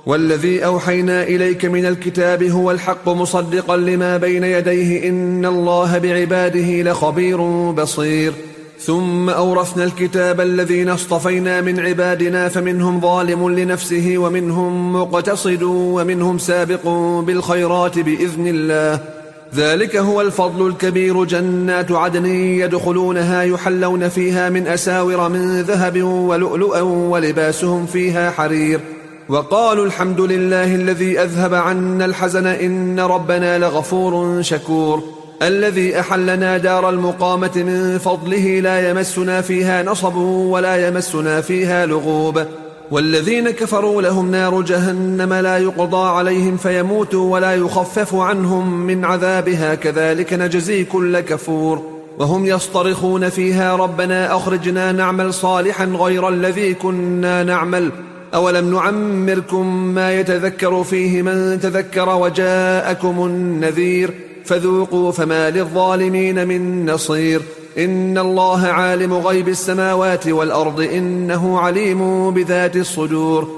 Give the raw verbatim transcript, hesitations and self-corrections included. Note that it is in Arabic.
والذي أوحينا إليك من الكتاب هو الحق مصدقا لما بين يديه إن الله بعباده لخبير بصير. ثم أورثنا الكتاب الذين اصطفينا من عبادنا فمنهم ظالم لنفسه ومنهم مقتصد ومنهم سابق بالخيرات بإذن الله، ذلك هو الفضل الكبير. جنات عدن يدخلونها يحلون فيها من أساور من ذهب ولؤلؤا ولباسهم فيها حرير. وقالوا الحمد لله الذي أذهب عنا الحزن إن ربنا لغفور شكور. الذي أحلنا دار المقامة من فضله لا يمسنا فيها نصب ولا يمسنا فيها لغوب. والذين كفروا لهم نار جهنم لا يقضى عليهم فيموتوا ولا يخفف عنهم من عذابها كذلك نجزي كل كفور. وهم يصطرخون فيها ربنا أخرجنا نعمل صالحا غير الذي كنا نعمل أولم نعمركم ما يتذكر فيه من تذكر وجاءكم النذير فذوقوا فما للظالمين من نصير. إن الله عالم غيب السماوات والأرض إنه عليم بذات الصدور.